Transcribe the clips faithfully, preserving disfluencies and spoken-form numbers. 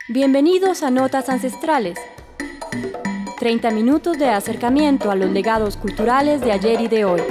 Bienvenidos a Notas Ancestrales. treinta minutos de acercamiento a los legados culturales de ayer y de hoy.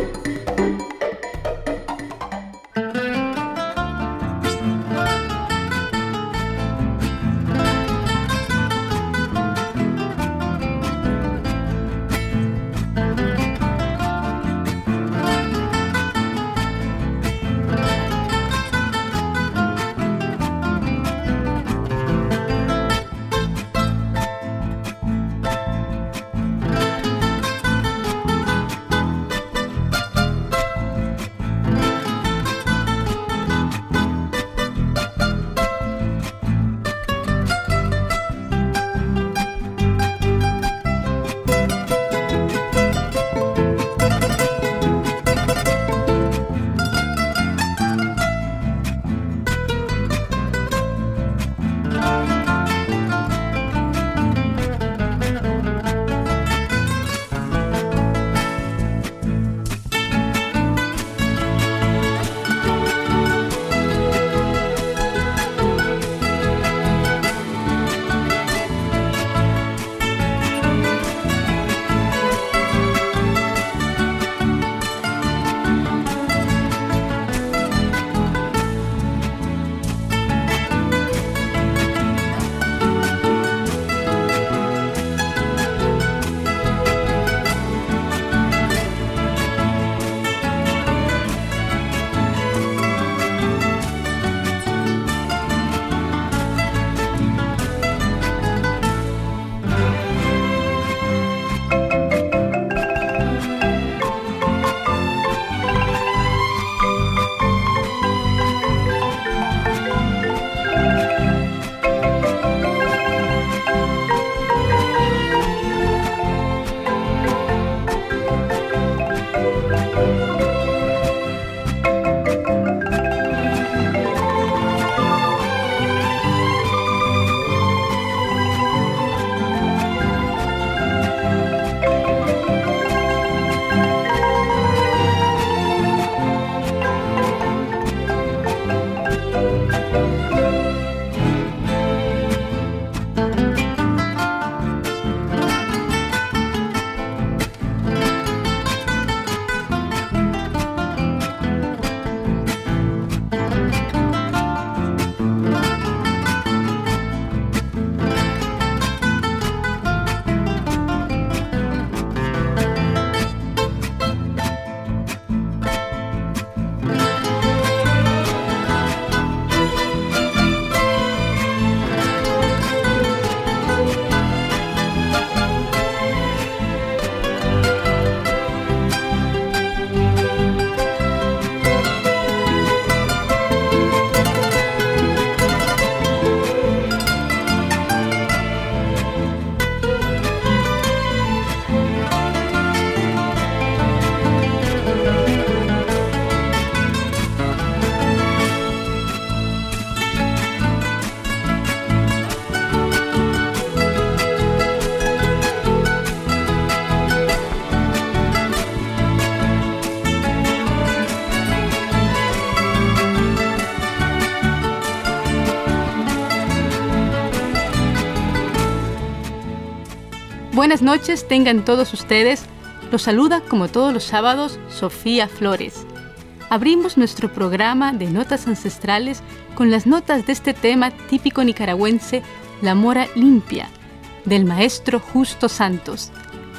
Buenas noches tengan todos ustedes. Los saluda como todos los sábados Sofía Flores. Abrimos nuestro programa de Notas Ancestrales con las notas de este tema típico nicaragüense, la mora limpia, del maestro Justo Santos.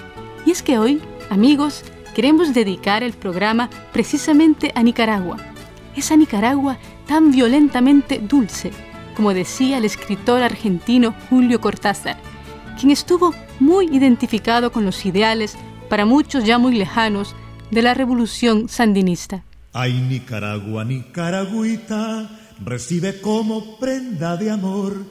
Y es que hoy, amigos, queremos dedicar el programa precisamente a Nicaragua, esa Nicaragua tan violentamente dulce, como decía el escritor argentino Julio Cortázar, quien estuvo muy identificado con los ideales, para muchos ya muy lejanos, de la revolución sandinista. Ay, Nicaragua, Nicaragüita, recibe como prenda de amor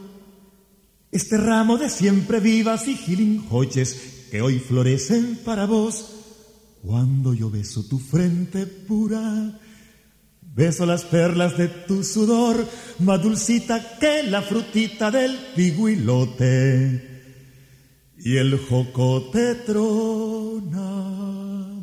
este ramo de siempre vivas y gilinjoches que hoy florecen para vos. Cuando yo beso tu frente pura, beso las perlas de tu sudor, más dulcita que la frutita del pigüilote y el jocote tronado.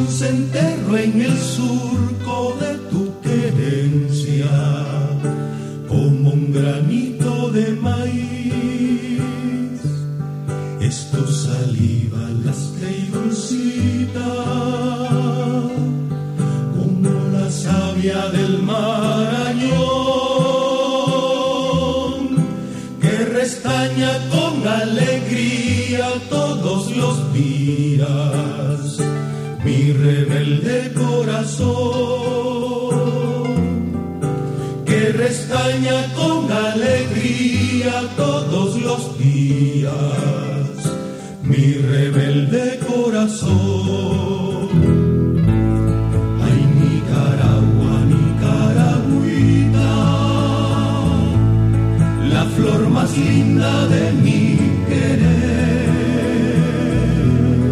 corazón se enterró en el surco de tu querencia, como un granito de maíz. Es tu saliva lastra y dulcita, como la savia del Marañón, que restaña con alegría todos los días mi rebelde corazón, que restaña con alegría todos los días mi rebelde corazón. Ay, Nicaragua, Nicaragüita, la flor más linda de mi querer,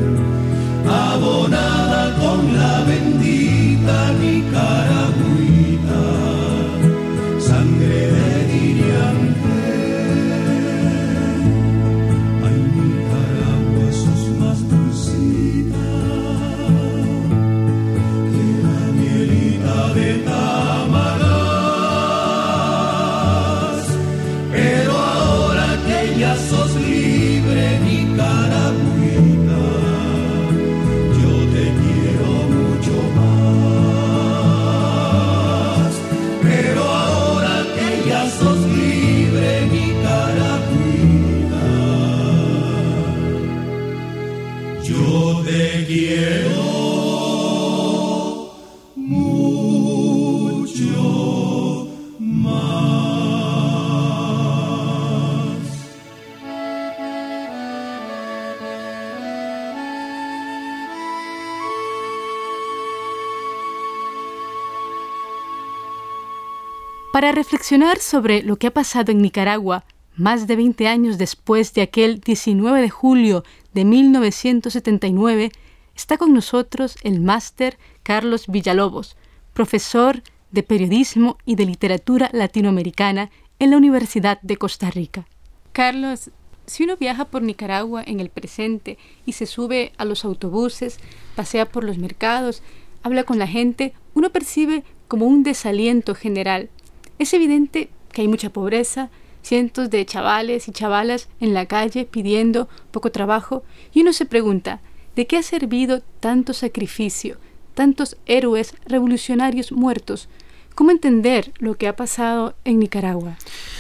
abonada con la bendita Nicaragüita, sangre de Diriangel. Ay, Nicaragua, sos más dulcita que la mielita de Tamaras, pero ahora que ya sos libre, Nicaragüita, yo te quiero mucho más. Pero ahora que ya sos libre, Nicaragüita, yo te quiero mucho más. Para reflexionar sobre lo que ha pasado en Nicaragua más de veinte años después de aquel diecinueve de julio de mil novecientos setenta y nueve, está con nosotros el máster Carlos Villalobos, profesor de Periodismo y de Literatura Latinoamericana en la Universidad de Costa Rica. Carlos, si uno viaja por Nicaragua en el presente y se sube a los autobuses, pasea por los mercados, habla con la gente, uno percibe como un desaliento general. Es evidente que hay mucha pobreza, cientos de chavales y chavalas en la calle pidiendo poco trabajo, y uno se pregunta, ¿de qué ha servido tanto sacrificio, tantos héroes revolucionarios muertos? ¿Cómo entender lo que ha pasado en Nicaragua?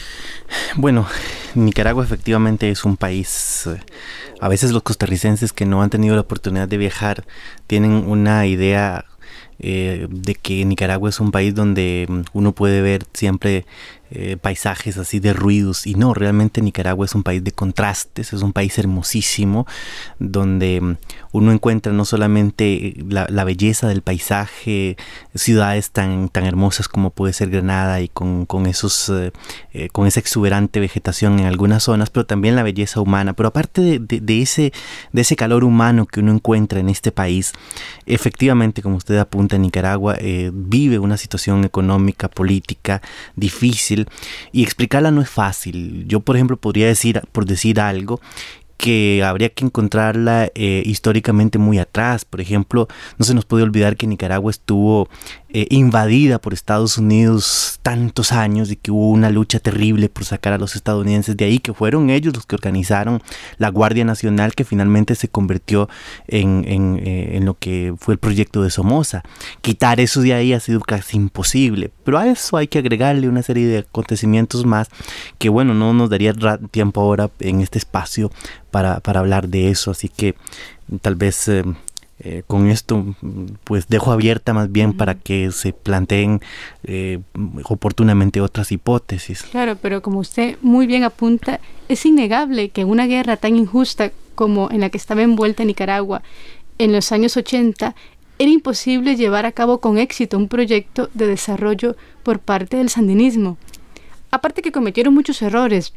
Bueno, Nicaragua efectivamente es un país, eh, a veces los costarricenses que no han tenido la oportunidad de viajar tienen una idea eh, de que Nicaragua es un país donde uno puede ver siempre eh, paisajes así de ruidos, y no, realmente Nicaragua es un país de contrastes, es un país hermosísimo donde uno encuentra no solamente la, la belleza del paisaje, ciudades tan, tan hermosas como puede ser Granada y con, con, esos, eh, eh, con esa exuberante vegetación en algunas zonas, pero también la belleza humana. Pero aparte de, de, de, ese, de ese calor humano que uno encuentra en este país, efectivamente, como usted apunta, Nicaragua eh, vive una situación económica, política difícil, y explicarla no es fácil. Yo, por ejemplo, podría decir, por decir algo, que habría que encontrarla eh, históricamente muy atrás. Por ejemplo, no se nos puede olvidar que Nicaragua estuvo eh, invadida por Estados Unidos tantos años y que hubo una lucha terrible por sacar a los estadounidenses de ahí, que fueron ellos los que organizaron la Guardia Nacional, que finalmente se convirtió en, en, eh, en lo que fue el proyecto de Somoza. Quitar eso de ahí ha sido casi imposible, pero a eso hay que agregarle una serie de acontecimientos más que, bueno, no nos daría tiempo ahora en este espacio Para, para hablar de eso, así que tal vez eh, eh, con esto pues dejo abierta más bien uh-huh. para que se planteen eh, oportunamente otras hipótesis. Claro, pero como usted muy bien apunta, es innegable que en una guerra tan injusta como en la que estaba envuelta Nicaragua en los años ochenta, era imposible llevar a cabo con éxito un proyecto de desarrollo por parte del sandinismo. Aparte que cometieron muchos errores.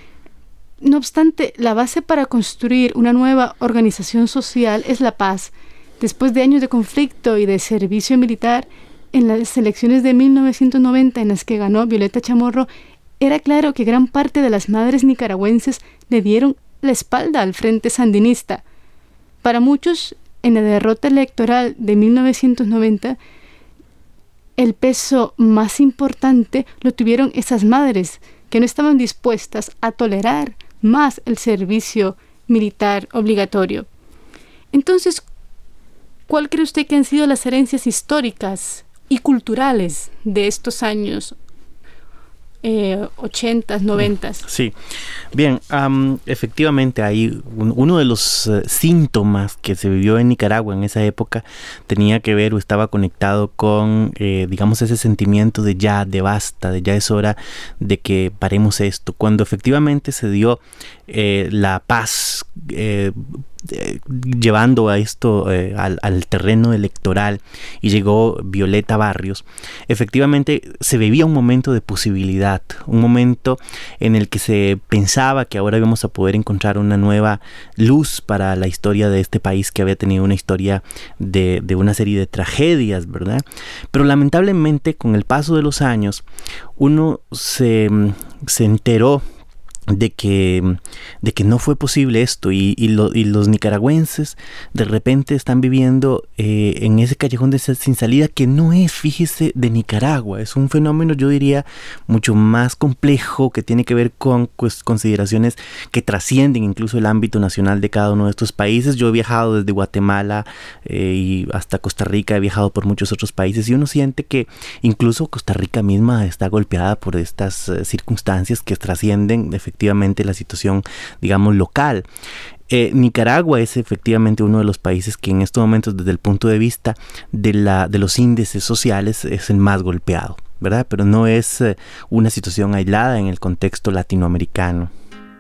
No obstante, la base para construir una nueva organización social es la paz. Después de años de conflicto y de servicio militar, en las elecciones de mil novecientos noventa en las que ganó Violeta Chamorro, era claro que gran parte de las madres nicaragüenses le dieron la espalda al frente sandinista. Para muchos, en la derrota electoral de mil novecientos noventa, el peso más importante lo tuvieron esas madres que no estaban dispuestas a tolerar más el servicio militar obligatorio. Entonces, ¿cuál cree usted que han sido las herencias históricas y culturales de estos años eh, ochentas, noventas? Sí, bien, um, efectivamente hay un, uno de los uh, síntomas que se vivió en Nicaragua en esa época tenía que ver o estaba conectado con, eh, digamos, ese sentimiento de ya, de basta, de ya es hora de que paremos esto. Cuando efectivamente se dio eh, la paz, eh, Eh, llevando a esto eh, al, al terreno electoral, y llegó Violeta Barrios, efectivamente se vivía un momento de posibilidad, un momento en el que se pensaba que ahora íbamos a poder encontrar una nueva luz para la historia de este país que había tenido una historia de, de una serie de tragedias, ¿verdad? Pero lamentablemente con el paso de los años uno se, se enteró de que, de que no fue posible esto, y, y, lo, y los nicaragüenses de repente están viviendo eh, en ese callejón de sin salida que no es, fíjese, de Nicaragua. Es un fenómeno, yo diría, mucho más complejo, que tiene que ver con pues, consideraciones que trascienden incluso el ámbito nacional de cada uno de estos países. Yo he viajado desde Guatemala eh, y hasta Costa Rica, he viajado por muchos otros países, y uno siente que incluso Costa Rica misma está golpeada por estas uh, circunstancias que trascienden efectivamente efectivamente la situación, digamos, local. Eh, Nicaragua es efectivamente uno de los países que en estos momentos, desde el punto de vista de, la, de los índices sociales, es el más golpeado, ¿verdad? Pero no es eh, una situación aislada en el contexto latinoamericano.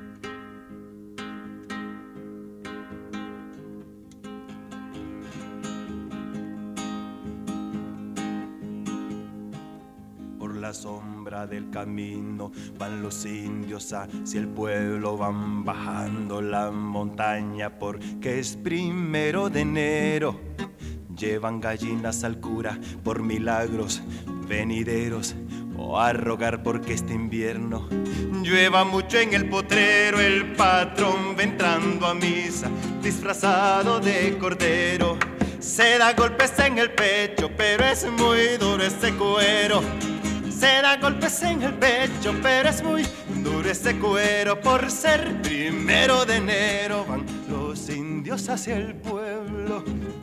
La sombra del camino van los indios hacia el pueblo, van bajando la montaña porque es primero de enero. Llevan gallinas al cura por milagros venideros, o a rogar porque este invierno llueva mucho en el potrero. El patrón va entrando a misa disfrazado de cordero, se da golpes en el pecho pero es muy duro ese cuero. Se da golpes en el pecho, pero es muy duro ese cuero. Por ser primero de enero van los indios hacia el pueblo.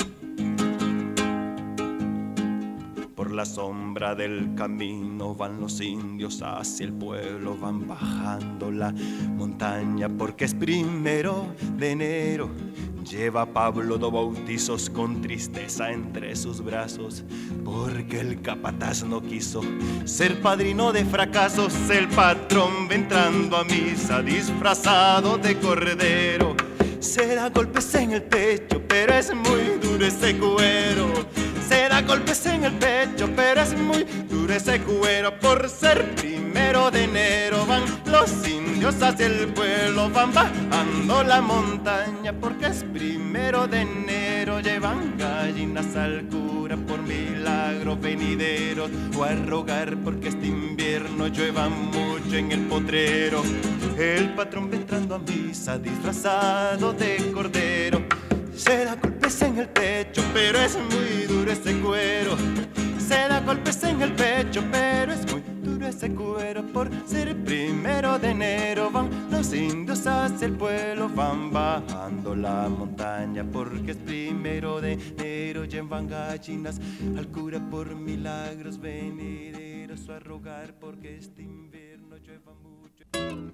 Por la sombra del camino van los indios hacia el pueblo, van bajando la montaña porque es primero de enero. Lleva Pablo dos bautizos con tristeza entre sus brazos, porque el capataz no quiso ser padrino de fracasos. El patrón va entrando a misa disfrazado de cordero, se da golpes en el pecho pero es muy duro ese cuero. Se da golpes en el pecho pero es muy duro ese cuero. Por ser primero de enero van los indios hacia el pueblo, van bajando la montaña porque es primero de enero. Llevan gallinas al cura por milagros venideros, o a rogar porque este invierno llueva mucho en el potrero. El patrón va entrando a misa disfrazado de cordero, se da golpes en el pecho pero es muy duro ese cuero. Se da golpes en el pecho pero es muy duro ese cuero. Por ser primero de enero van los indios hacia el pueblo, van bajando la montaña porque es primero de enero. Llevan gallinas al cura por milagros venideros, o a rogar porque este invierno llueva mucho.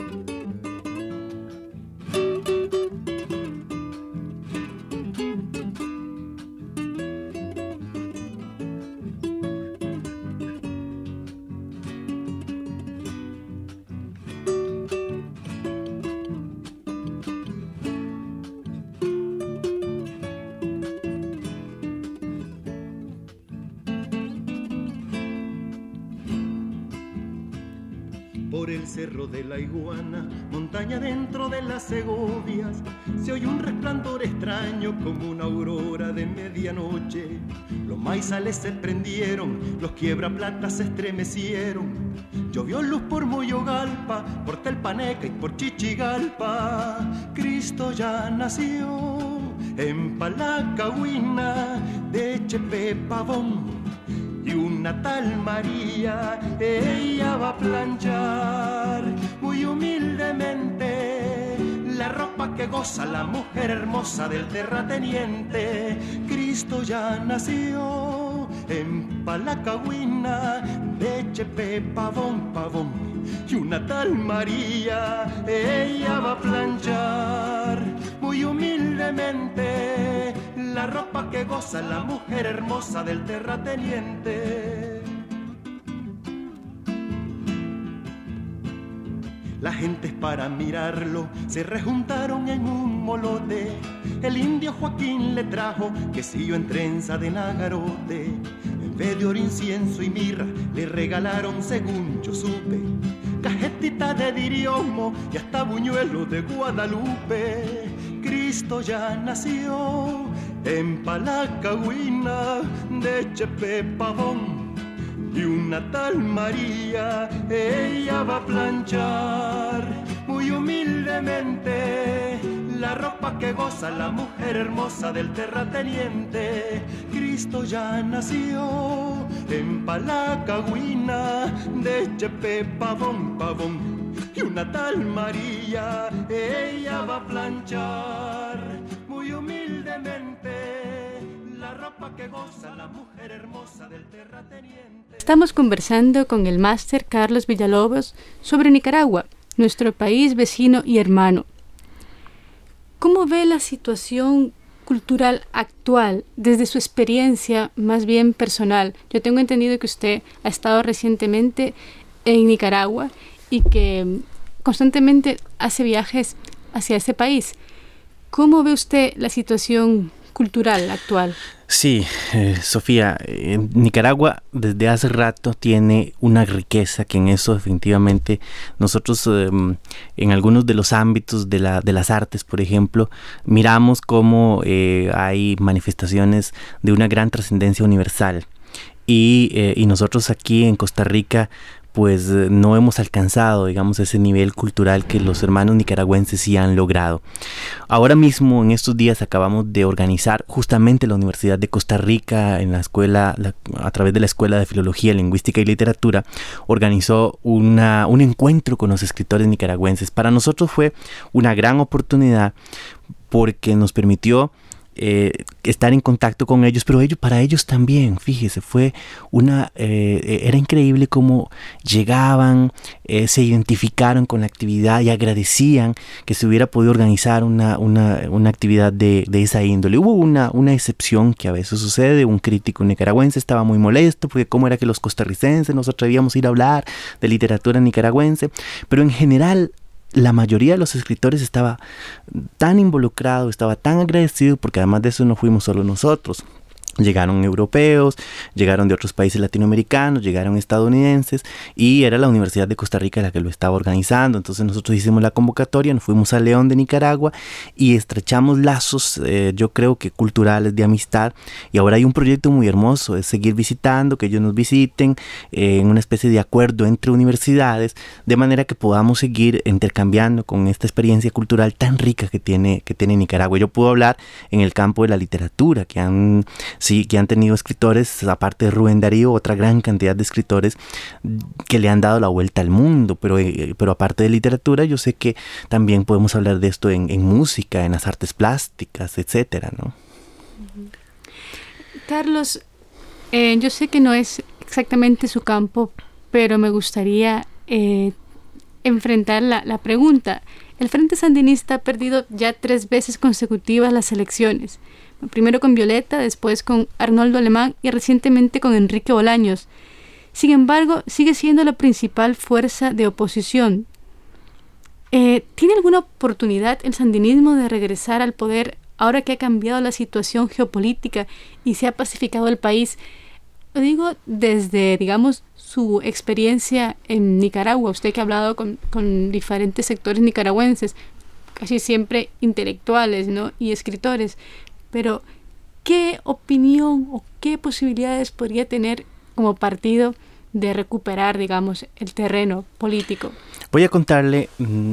Por el cerro de la Iguana, montaña dentro de las Segovias, se oye un resplandor extraño como una aurora de medianoche. Los maizales se prendieron, los quiebraplatas se estremecieron. Llovió luz por Moyogalpa, por Telpaneca y por Chichigalpa. Cristo ya nació, en Palacagüina de Chepe Pavón. Y una tal María, ella va a planchar muy humildemente la ropa que goza la mujer hermosa del terrateniente. Cristo ya nació en Palacagüina de Chepe Pavón, Pavón. Y una tal María, ella va a planchar muy humildemente la ropa que goza la mujer hermosa del terrateniente. Las gentes para mirarlo se rejuntaron en un molote. El indio Joaquín le trajo quesillo en trenza de nagarote. En vez de oro, incienso y mirra le regalaron, según yo supe, cajetita de diriomo y hasta buñuelos de Guadalupe. Cristo ya nació en Palacagüina de Chepe Pavón. Y una tal María, ella va a planchar muy humildemente la ropa que goza la mujer hermosa del terrateniente. Cristo ya nació en Palacagüina de Chepe Pavón, Pavón. Y una tal María, ella va a planchar muy humildemente la ropa que goza la mujer hermosa del terrateniente. Estamos conversando con el máster Carlos Villalobos sobre Nicaragua, nuestro país vecino y hermano. ¿Cómo ve la situación cultural actual desde su experiencia más bien personal? Yo tengo entendido que usted ha estado recientemente en Nicaragua y que constantemente hace viajes hacia ese país. ¿Cómo ve usted la situación cultural actual? Sí, eh, Sofía, eh, Nicaragua desde hace rato tiene una riqueza que en eso definitivamente nosotros eh, en algunos de los ámbitos de, la, de las artes, por ejemplo, miramos cómo eh, hay manifestaciones de una gran trascendencia universal y, eh, y nosotros aquí en Costa Rica pues no hemos alcanzado, digamos, ese nivel cultural que los hermanos nicaragüenses sí han logrado. Ahora mismo, en estos días, acabamos de organizar justamente la Universidad de Costa Rica, en la escuela, la, a través de la Escuela de Filología, Lingüística y Literatura, organizó una, un encuentro con los escritores nicaragüenses. Para nosotros fue una gran oportunidad porque nos permitió Eh, estar en contacto con ellos, pero ellos, para ellos también, fíjese, fue una, eh, era increíble cómo llegaban, eh, se identificaron con la actividad y agradecían que se hubiera podido organizar una, una, una actividad de, de esa índole. Hubo una, una excepción que a veces sucede, un crítico nicaragüense estaba muy molesto porque cómo era que los costarricenses nos atrevíamos a ir a hablar de literatura nicaragüense, pero en general la mayoría de los escritores estaba tan involucrado, estaba tan agradecido, porque además de eso no fuimos solo nosotros. Llegaron europeos, llegaron de otros países latinoamericanos, llegaron estadounidenses y era la Universidad de Costa Rica la que lo estaba organizando. Entonces nosotros hicimos la convocatoria, nos fuimos a León de Nicaragua y estrechamos lazos, eh, yo creo que culturales, de amistad. Y ahora hay un proyecto muy hermoso, es seguir visitando, que ellos nos visiten eh, en una especie de acuerdo entre universidades, de manera que podamos seguir intercambiando con esta experiencia cultural tan rica que tiene, que tiene Nicaragua. Yo puedo hablar en el campo de la literatura, que han... Sí, que han tenido escritores, aparte de Rubén Darío, otra gran cantidad de escritores que le han dado la vuelta al mundo, pero, eh, pero aparte de literatura, yo sé que también podemos hablar de esto en, en música, en las artes plásticas, etcétera, ¿no? Carlos, eh, yo sé que no es exactamente su campo, pero me gustaría eh, enfrentar la, la pregunta. El Frente Sandinista ha perdido ya tres veces consecutivas las elecciones. Primero con Violeta, después con Arnoldo Alemán y recientemente con Enrique Bolaños. Sin embargo, sigue siendo la principal fuerza de oposición. Eh, ¿Tiene alguna oportunidad el sandinismo de regresar al poder ahora que ha cambiado la situación geopolítica y se ha pacificado el país? Lo digo desde, digamos, su experiencia en Nicaragua. Usted que ha hablado con, con diferentes sectores nicaragüenses, casi siempre intelectuales, ¿no?, y escritores. Pero, ¿qué opinión o qué posibilidades podría tener como partido de recuperar, digamos, el terreno político? Voy a contarle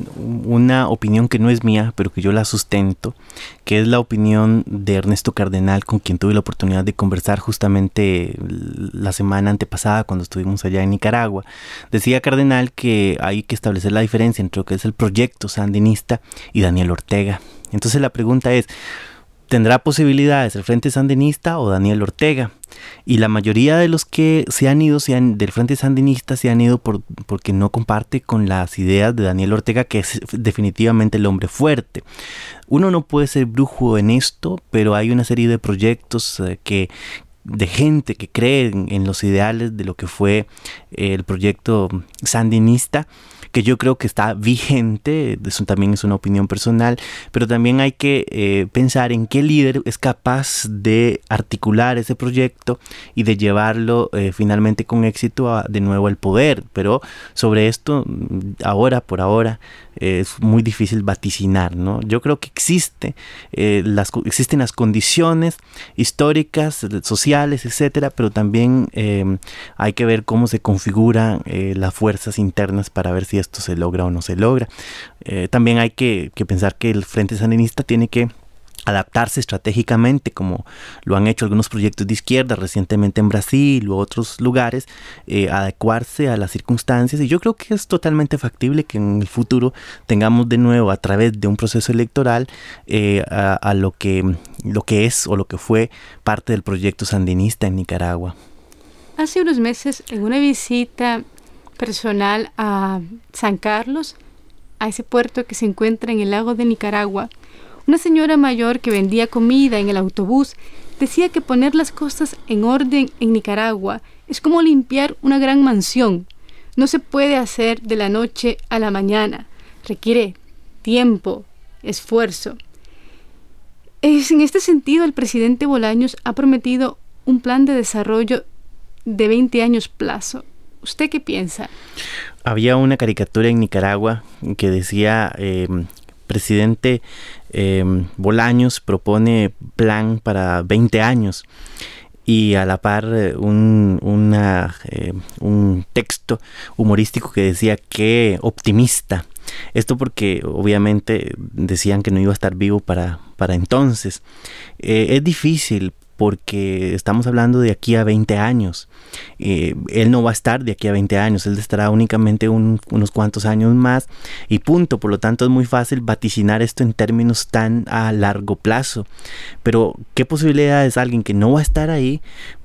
una opinión que no es mía, pero que yo la sustento, que es la opinión de Ernesto Cardenal, con quien tuve la oportunidad de conversar justamente la semana antepasada cuando estuvimos allá en Nicaragua. Decía Cardenal que hay que establecer la diferencia entre lo que es el proyecto sandinista y Daniel Ortega. Entonces la pregunta es, ¿tendrá posibilidades el Frente Sandinista o Daniel Ortega? Y la mayoría de los que se han ido se han, del Frente Sandinista se han ido por, porque no comparte con las ideas de Daniel Ortega, que es definitivamente el hombre fuerte. Uno no puede ser brujo en esto, pero hay una serie de proyectos eh, que de gente que cree en, en los ideales de lo que fue eh, el proyecto sandinista, que yo creo que está vigente. Eso también es una opinión personal, pero también hay que eh, pensar en qué líder es capaz de articular ese proyecto y de llevarlo eh, finalmente con éxito a, de nuevo al poder. Pero sobre esto, ahora por ahora, eh, es muy difícil vaticinar, ¿no? Yo creo que existe, eh, las, existen las condiciones históricas, sociales, etcétera, pero también eh, hay que ver cómo se configuran eh, las fuerzas internas para ver si esto se logra o no se logra. Eh, también hay que, que pensar que el Frente Sandinista tiene que adaptarse estratégicamente, como lo han hecho algunos proyectos de izquierda recientemente en Brasil u otros lugares, eh, adecuarse a las circunstancias, y yo creo que es totalmente factible que en el futuro tengamos de nuevo, a través de un proceso electoral, eh, a, a lo que, lo que es o lo que fue parte del proyecto sandinista en Nicaragua. Hace unos meses, en una visita personal a San Carlos, a ese puerto que se encuentra en el lago de Nicaragua, una señora mayor que vendía comida en el autobús decía que poner las cosas en orden en Nicaragua es como limpiar una gran mansión. No se puede hacer de la noche a la mañana. Requiere tiempo, esfuerzo. Es en este sentido, el presidente Bolaños ha prometido un plan de desarrollo de veinte años plazo. ¿Usted qué piensa? Había una caricatura en Nicaragua que decía... Eh, presidente eh, Bolaños propone plan para veinte años, y a la par un, una, eh, un texto humorístico que decía que optimista. Esto porque obviamente decían que no iba a estar vivo para, para entonces. Eh, es difícil porque estamos hablando de aquí a veinte años. Eh, él no va a estar de aquí a veinte años, él estará únicamente un, unos cuantos años más y punto. Por lo tanto, es muy fácil vaticinar esto en términos tan a largo plazo. Pero, ¿qué posibilidades alguien que no va a estar ahí,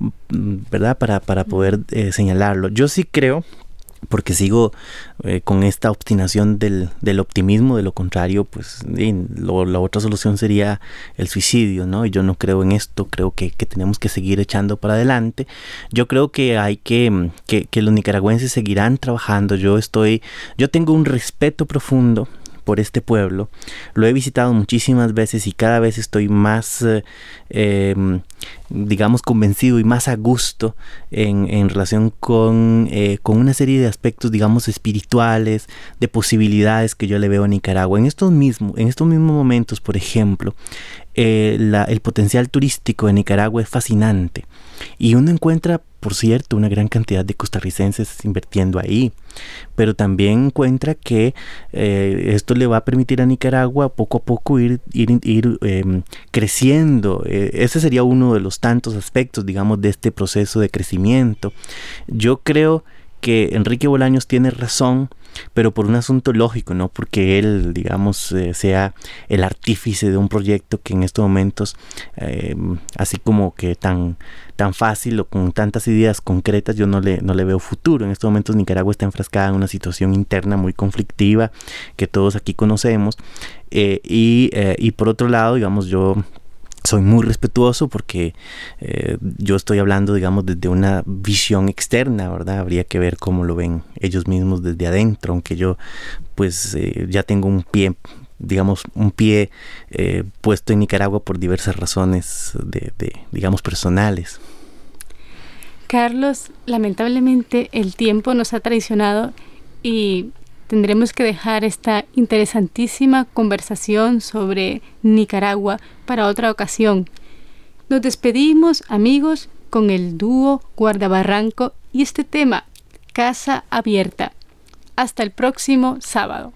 verdad, para, para poder eh, señalarlo? Yo sí creo, porque sigo eh, con esta obstinación del, del optimismo. De lo contrario, pues eh, lo, la otra solución sería el suicidio, ¿no? Y yo no creo en esto. Creo que, que tenemos que seguir echando para adelante. Yo creo que hay que, que, que los nicaragüenses seguirán trabajando. Yo estoy, yo tengo un respeto profundo por este pueblo. Lo he visitado muchísimas veces y cada vez estoy más, eh, eh, digamos, convencido y más a gusto en, en relación con, eh, con una serie de aspectos, digamos, espirituales, de posibilidades que yo le veo a Nicaragua. En estos mismos, en estos mismos momentos, por ejemplo, eh, la, el potencial turístico de Nicaragua es fascinante. Y uno encuentra, por cierto, una gran cantidad de costarricenses invirtiendo ahí, pero también encuentra que eh, esto le va a permitir a Nicaragua poco a poco ir, ir, ir eh, creciendo. Eh, ese sería uno de los tantos aspectos, digamos, de este proceso de crecimiento. Yo creo que Enrique Bolaños tiene razón, pero por un asunto lógico, no porque él, digamos, eh, sea el artífice de un proyecto que en estos momentos, eh, así como que tan, tan fácil o con tantas ideas concretas, yo no le, no le veo futuro. En estos momentos Nicaragua está enfrascada en una situación interna muy conflictiva que todos aquí conocemos, eh, y, eh, y por otro lado, digamos, yo soy muy respetuoso porque eh, yo estoy hablando, digamos, desde una visión externa, ¿verdad? Habría que ver cómo lo ven ellos mismos desde adentro, aunque yo pues eh, ya tengo un pie, digamos, un pie eh, puesto en Nicaragua por diversas razones de, de, digamos, personales. Carlos, lamentablemente el tiempo nos ha traicionado y tendremos que dejar esta interesantísima conversación sobre Nicaragua para otra ocasión. Nos despedimos, amigos, con el dúo Guardabarranco y este tema, Casa Abierta. Hasta el próximo sábado.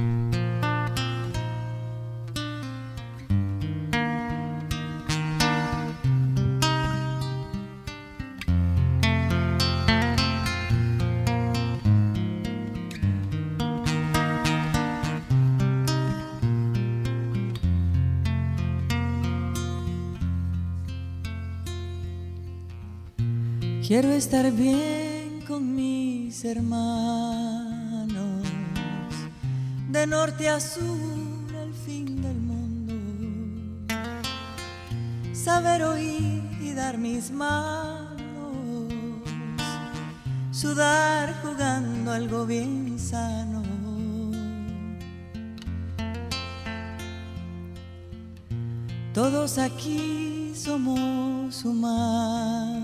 Quiero estar bien con mis hermanos, de norte a sur, al fin del mundo. Saber oír y dar mis manos, sudar jugando algo bien sano. Todos aquí somos humanos.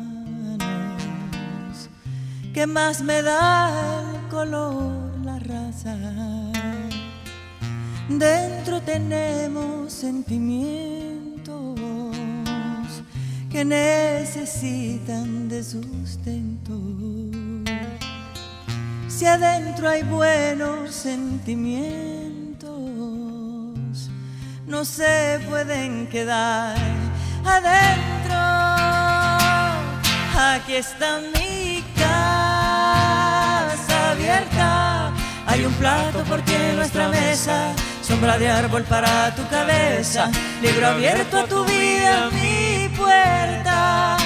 ¿Qué más me da el color, la raza? Dentro tenemos sentimientos que necesitan de sustento. Si adentro hay buenos sentimientos, no se pueden quedar adentro. Aquí está mi casa abierta, hay un plato por ti en nuestra mesa, sombra de árbol para tu cabeza, libro abierto a tu vida, mi puerta.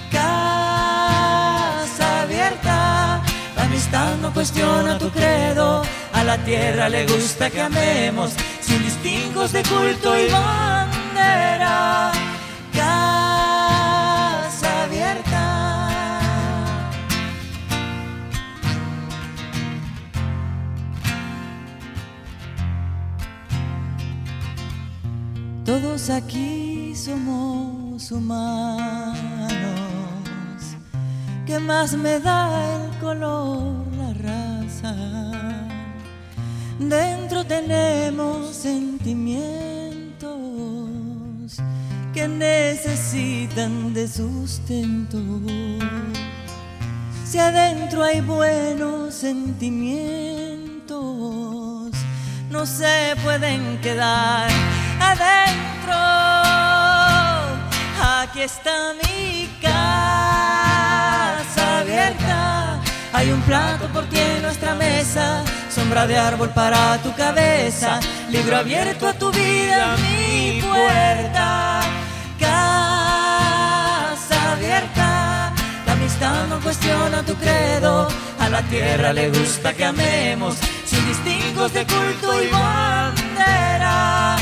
Casa abierta, la amistad no cuestiona tu credo, a la tierra le gusta que amemos, sin distingos de culto y bandera. Casa abierta. Todos aquí somos humanos. ¿Qué más me da el color, la raza? Dentro tenemos sentimientos que necesitan de sustento. Si adentro hay buenos sentimientos, no se pueden quedar adentro. Aquí está mi casa abierta, hay un plato por ti en nuestra mesa, sombra de árbol para tu cabeza, libro abierto a tu vida, mi puerta. Casa abierta, la amistad no cuestiona tu credo, a la tierra le gusta que amemos, sin distingos de culto y bandera.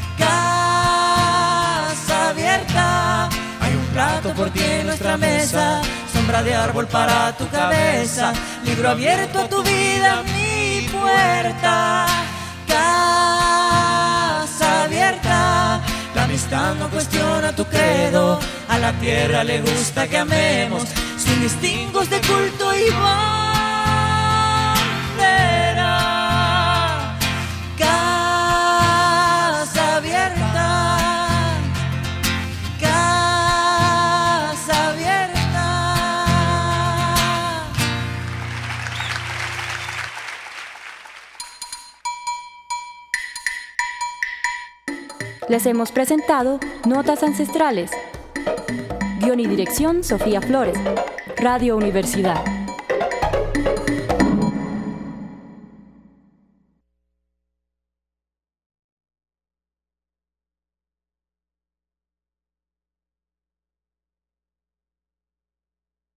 Casa abierta, hay un plato por ti en nuestra mesa, sombra de árbol para tu cabeza, libro abierto a tu vida, mi puerta. Casa abierta, la amistad no cuestiona tu credo, a la tierra le gusta que amemos, sin distingos de culto y bandera. Casa abierta, casa abierta. Les hemos presentado Notas Ancestrales. Guión y dirección, Sofía Flores. Radio Universidad.